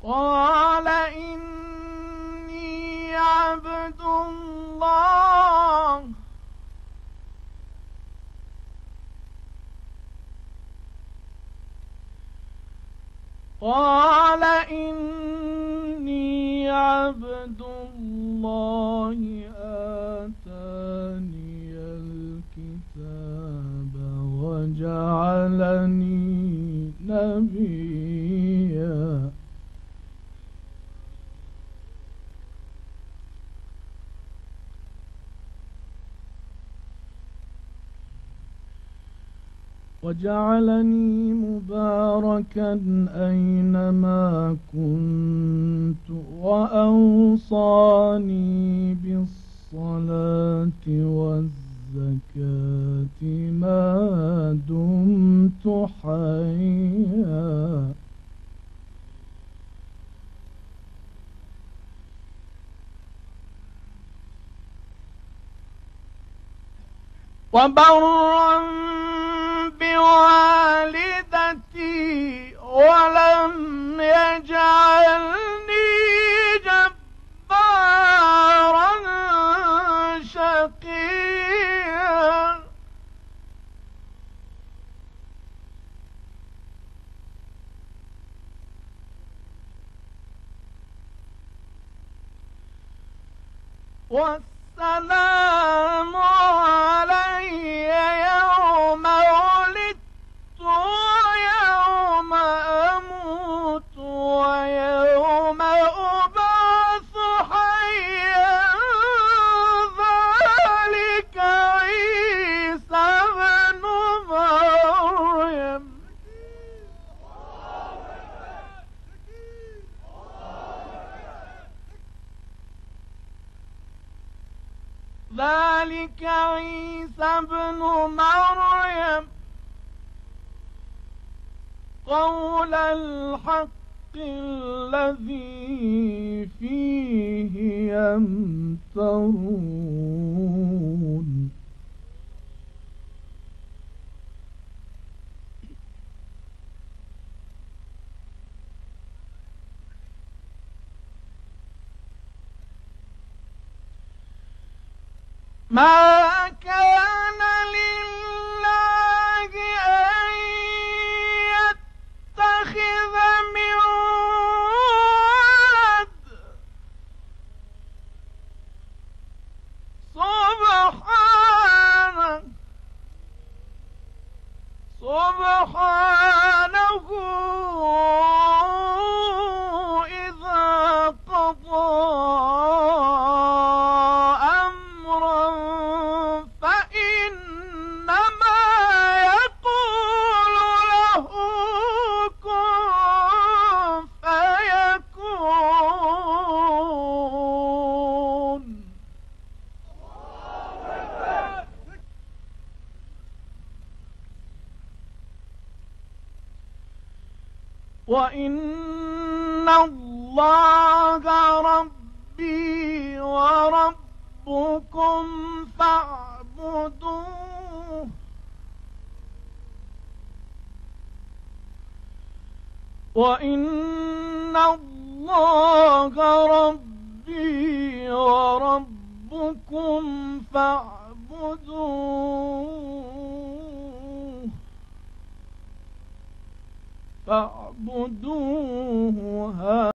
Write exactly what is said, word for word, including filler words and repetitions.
قال إني عبد الله قال إني عبد الله آتاني الكتاب وجعلني نبيا وجعلني مباركا أينما كنت وأوصاني بالصلاة والزكاة ما دمت حيا وبرا بوالدتي ولم يجعلني جبارا شقيا والسلام علي يوم ولدت ويوم أموت ويوم أبعث حيا ذلك عيسى ابن مريم ذلك عيسى ابن مريم قول الحق الذي فيه يمترون ما كان لله أن يتخذ من ولد سبحانه سبحانه إذا قضى وإن الله ربي وربكم فاعبدوه وإن الله ربي وربكم فاعبدوه فاعبدوه